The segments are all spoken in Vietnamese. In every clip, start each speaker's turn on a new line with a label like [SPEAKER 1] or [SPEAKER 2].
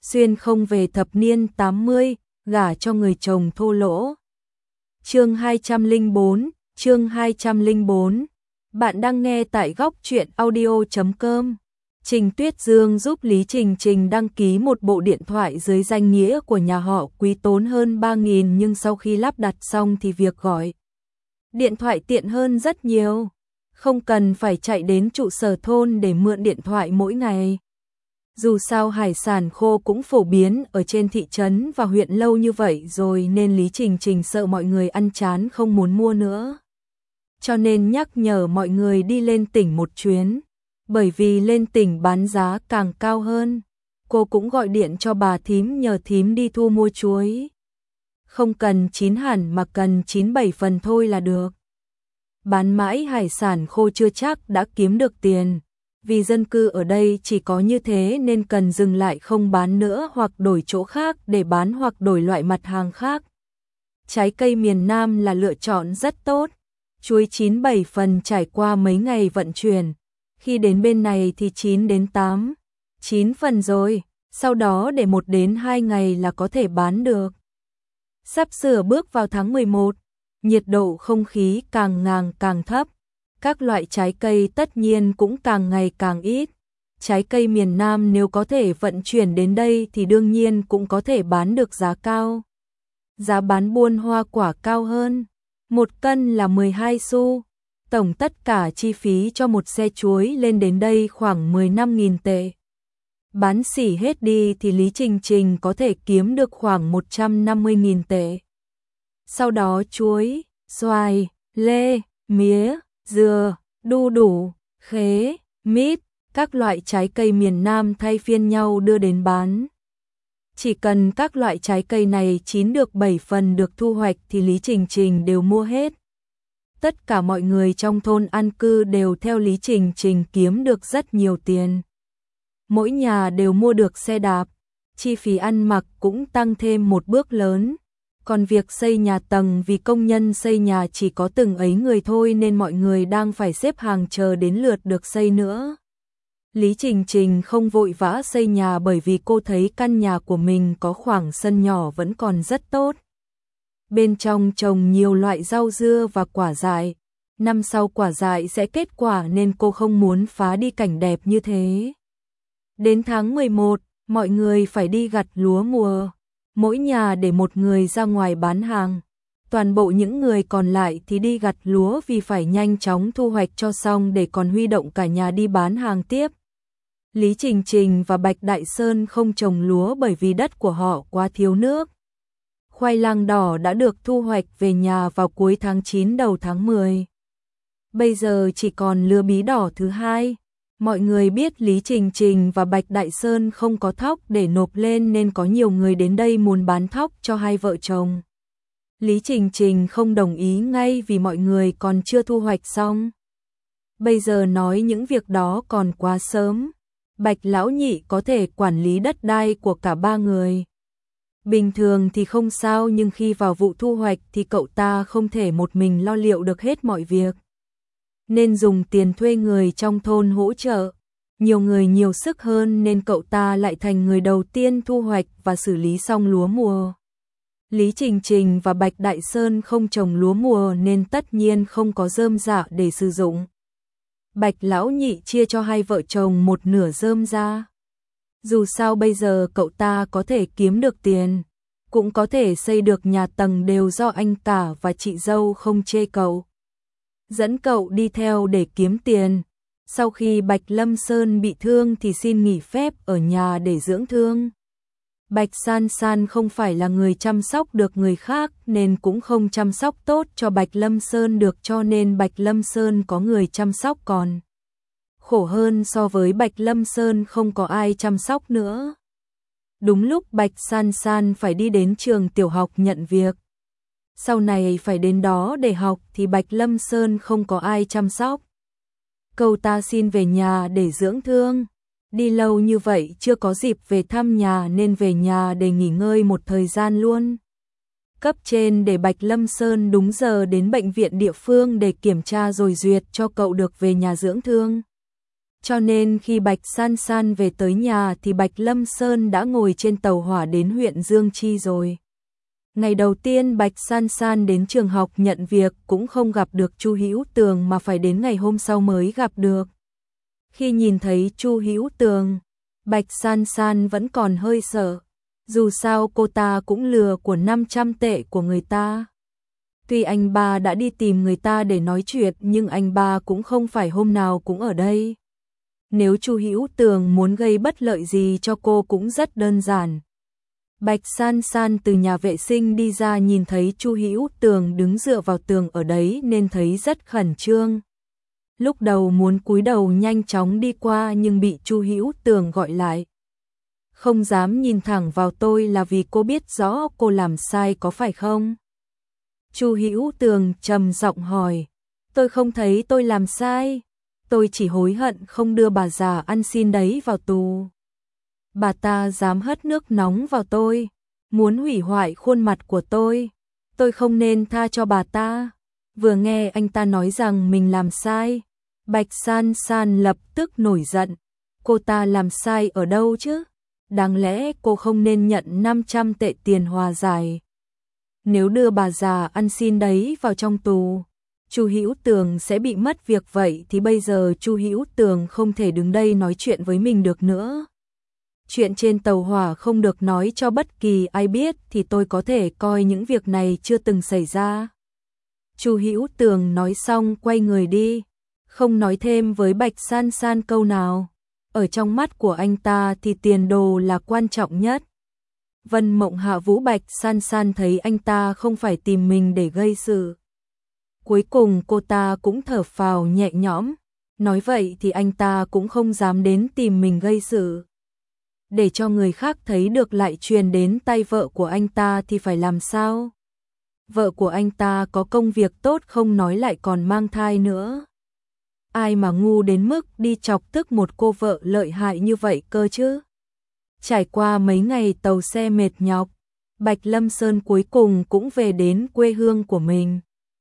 [SPEAKER 1] xuyên không về thập niên 80, gả cho người chồng thô lỗ. Chương 204, chương 204. Bạn đang nghe tại góc truyện audio.com. Trình Tuyết Dương giúp Lý Trình Trình đăng ký một bộ điện thoại dưới danh nghĩa của nhà họ Quý tốn hơn 3.000, nhưng sau khi lắp đặt xong thì việc gọi điện thoại tiện hơn rất nhiều. Không cần phải chạy đến trụ sở thôn để mượn điện thoại mỗi ngày. Dù sao hải sản khô cũng phổ biến ở trên thị trấn và huyện lâu như vậy rồi, nên Lý Trình Trình sợ mọi người ăn chán không muốn mua nữa. Cho nên nhắc nhở mọi người đi lên tỉnh một chuyến, bởi vì lên tỉnh bán giá càng cao hơn. Cô cũng gọi điện cho bà thím nhờ thím đi thu mua chuối. Không cần chín hẳn mà cần 97 phần thôi là được. Bán mãi hải sản khô chưa chắc đã kiếm được tiền. Vì dân cư ở đây chỉ có như thế nên cần dừng lại không bán nữa, hoặc đổi chỗ khác để bán, hoặc đổi loại mặt hàng khác. Trái cây miền Nam là lựa chọn rất tốt. Chuối 97 phần trải qua mấy ngày vận chuyển. Khi đến bên này thì 9 đến 8, 9 phần rồi, sau đó để 1 đến 2 ngày là có thể bán được. Sắp sửa bước vào tháng 11, nhiệt độ không khí càng ngày càng thấp. Các loại trái cây tất nhiên cũng càng ngày càng ít. Trái cây miền Nam nếu có thể vận chuyển đến đây thì đương nhiên cũng có thể bán được giá cao. Giá bán buôn hoa quả cao hơn. 1 cân là 12 xu. Tổng tất cả chi phí cho một xe chuối lên đến đây khoảng 15.000 tệ. Bán xỉ hết đi thì Lý Trình Trình có thể kiếm được khoảng 150.000 tệ. Sau đó chuối, xoài, lê, mía, dừa, đu đủ, khế, mít, các loại trái cây miền Nam thay phiên nhau đưa đến bán. Chỉ cần các loại trái cây này chín được 7 phần được thu hoạch thì Lý Trình Trình đều mua hết. Tất cả mọi người trong thôn an cư đều theo Lý Trình Trình kiếm được rất nhiều tiền. Mỗi nhà đều mua được xe đạp, chi phí ăn mặc cũng tăng thêm một bước lớn. Còn việc xây nhà tầng, vì công nhân xây nhà chỉ có từng ấy người thôi nên mọi người đang phải xếp hàng chờ đến lượt được xây nữa. Lý Trình Trình không vội vã xây nhà bởi vì cô thấy căn nhà của mình có khoảng sân nhỏ vẫn còn rất tốt. Bên trong trồng nhiều loại rau dưa và quả dại. Năm sau quả dại sẽ kết quả nên cô không muốn phá đi cảnh đẹp như thế. Đến tháng 11, mọi người phải đi gặt lúa mùa. Mỗi nhà để một người ra ngoài bán hàng. Toàn bộ những người còn lại thì đi gặt lúa vì phải nhanh chóng thu hoạch cho xong để còn huy động cả nhà đi bán hàng tiếp. Lý Trình Trình và Bạch Đại Sơn không trồng lúa bởi vì đất của họ quá thiếu nước. Khoai lang đỏ đã được thu hoạch về nhà vào cuối tháng 9 đầu tháng 10. Bây giờ chỉ còn lúa bí đỏ thứ hai. Mọi người biết Lý Trình Trình và Bạch Đại Sơn không có thóc để nộp lên nên có nhiều người đến đây muốn bán thóc cho hai vợ chồng. Lý Trình Trình không đồng ý ngay vì mọi người còn chưa thu hoạch xong. Bây giờ nói những việc đó còn quá sớm. Bạch Lão Nhị có thể quản lý đất đai của cả ba người. Bình thường thì không sao, nhưng khi vào vụ thu hoạch thì cậu ta không thể một mình lo liệu được hết mọi việc. Nên dùng tiền thuê người trong thôn hỗ trợ. Nhiều người nhiều sức hơn nên cậu ta lại thành người đầu tiên thu hoạch và xử lý xong lúa mùa. Lý Trình Trình và Bạch Đại Sơn không trồng lúa mùa nên tất nhiên không có rơm rạ để sử dụng. Bạch Lão Nhị chia cho hai vợ chồng một nửa rơm ra. Dù sao bây giờ cậu ta có thể kiếm được tiền, cũng có thể xây được nhà tầng đều do anh cả và chị dâu không chê cậu. Dẫn cậu đi theo để kiếm tiền. Sau khi Bạch Lâm Sơn bị thương thì xin nghỉ phép ở nhà để dưỡng thương. Bạch San San không phải là người chăm sóc được người khác nên cũng không chăm sóc tốt cho Bạch Lâm Sơn được, cho nên Bạch Lâm Sơn có người chăm sóc còn khổ hơn so với Bạch Lâm Sơn không có ai chăm sóc nữa. Đúng lúc Bạch San San phải đi đến trường tiểu học nhận việc. Sau này phải đến đó để học thì Bạch Lâm Sơn không có ai chăm sóc. Cậu ta xin về nhà để dưỡng thương. Đi lâu như vậy chưa có dịp về thăm nhà nên về nhà để nghỉ ngơi một thời gian luôn. Cấp trên để Bạch Lâm Sơn đúng giờ đến bệnh viện địa phương để kiểm tra rồi duyệt cho cậu được về nhà dưỡng thương. Cho nên khi Bạch San San về tới nhà thì Bạch Lâm Sơn đã ngồi trên tàu hỏa đến huyện Dương Chi rồi. Ngày đầu tiên Bạch San San đến trường học nhận việc cũng không gặp được Chu Hữu Tường mà phải đến ngày hôm sau mới gặp được. Khi nhìn thấy Chu Hữu Tường, Bạch San San vẫn còn hơi sợ. Dù sao cô ta cũng lừa của 500 tệ của người ta. Tuy anh ba đã đi tìm người ta để nói chuyện nhưng anh ba cũng không phải hôm nào cũng ở đây. Nếu Chu Hữu Tường muốn gây bất lợi gì cho cô cũng rất đơn giản. Bạch San San từ nhà vệ sinh đi ra nhìn thấy Chu Hữu Tường đứng dựa vào tường ở đấy nên thấy rất khẩn trương. Lúc đầu muốn cúi đầu nhanh chóng đi qua nhưng bị Chu Hữu Tường gọi lại. Không dám nhìn thẳng vào tôi là vì cô biết rõ cô làm sai có phải không? Chu Hữu Tường trầm giọng hỏi. Tôi không thấy tôi làm sai. Tôi chỉ hối hận không đưa bà già ăn xin đấy vào tù. Bà ta dám hất nước nóng vào tôi, muốn hủy hoại khuôn mặt của tôi. Tôi không nên tha cho bà ta. Vừa nghe anh ta nói rằng mình làm sai, Bạch San San lập tức nổi giận. Cô ta làm sai ở đâu chứ? Đáng lẽ cô không nên nhận 500 tệ tiền hòa giải. Nếu đưa bà già ăn xin đấy vào trong tù, Chu Hữu Tường sẽ bị mất việc, vậy thì bây giờ Chu Hữu Tường không thể đứng đây nói chuyện với mình được nữa. Chuyện trên tàu hỏa không được nói cho bất kỳ ai biết thì tôi có thể coi những việc này chưa từng xảy ra. Chu Hữu Tường nói xong quay người đi, không nói thêm với Bạch San San câu nào. Ở trong mắt của anh ta thì tiền đồ là quan trọng nhất. Vân Mộng Hạ Vũ Bạch San San thấy anh ta không phải tìm mình để gây sự. Cuối cùng cô ta cũng thở phào nhẹ nhõm. Nói vậy thì anh ta cũng không dám đến tìm mình gây sự. Để cho người khác thấy được lại truyền đến tay vợ của anh ta thì phải làm sao? Vợ của anh ta có công việc tốt không nói lại còn mang thai nữa. Ai mà ngu đến mức đi chọc tức một cô vợ lợi hại như vậy cơ chứ? Trải qua mấy ngày tàu xe mệt nhọc, Bạch Lâm Sơn cuối cùng cũng về đến quê hương của mình.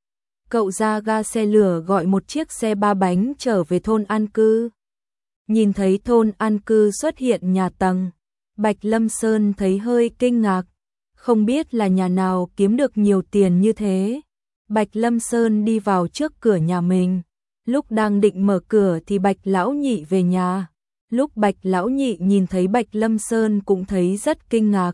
[SPEAKER 1] Cậu ra ga xe lửa gọi một chiếc xe 3 bánh trở về thôn an cư. Nhìn thấy thôn an cư xuất hiện nhà tầng, Bạch Lâm Sơn thấy hơi kinh ngạc. Không biết là nhà nào kiếm được nhiều tiền như thế. Bạch Lâm Sơn đi vào trước cửa nhà mình. Lúc đang định mở cửa thì Bạch Lão Nhị về nhà. Lúc Bạch Lão Nhị nhìn thấy Bạch Lâm Sơn cũng thấy rất kinh ngạc.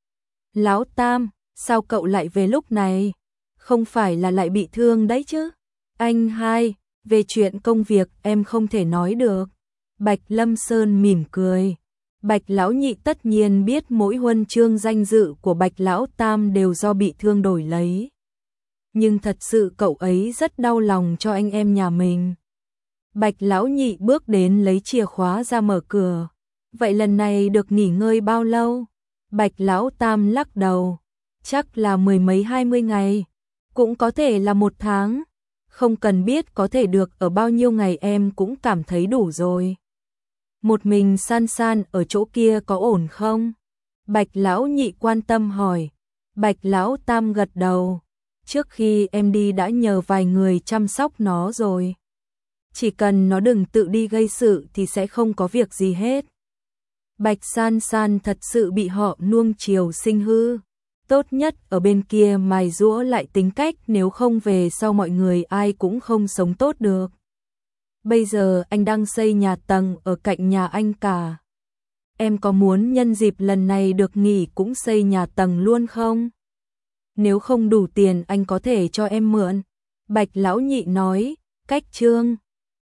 [SPEAKER 1] Lão Tam, sao cậu lại về lúc này? Không phải là lại bị thương đấy chứ? Anh hai, về chuyện công việc em không thể nói được. Bạch Lâm Sơn mỉm cười. Bạch Lão Nhị tất nhiên biết mỗi huân chương danh dự của Bạch Lão Tam đều do bị thương đổi lấy. Nhưng thật sự cậu ấy rất đau lòng cho anh em nhà mình. Bạch Lão Nhị bước đến lấy chìa khóa ra mở cửa. Vậy lần này được nghỉ ngơi bao lâu? Bạch Lão Tam lắc đầu. Chắc là 10 mấy 20 ngày. Cũng có thể là 1 tháng. Không cần biết có thể được ở bao nhiêu ngày em cũng cảm thấy đủ rồi. Một mình San San ở chỗ kia có ổn không? Bạch Lão Nhị quan tâm hỏi. Bạch Lão Tam gật đầu. Trước khi em đi đã nhờ vài người chăm sóc nó rồi. Chỉ cần nó đừng tự đi gây sự thì sẽ không có việc gì hết. Bạch San San thật sự bị họ nuông chiều sinh hư. Tốt nhất ở bên kia mài giũa lại tính cách, nếu không về sau mọi người ai cũng không sống tốt được. Bây giờ anh đang xây nhà tầng ở cạnh nhà anh cả. Em có muốn nhân dịp lần này được nghỉ cũng xây nhà tầng luôn không? Nếu không đủ tiền anh có thể cho em mượn. Bạch Lão Nhị nói, cách Trương.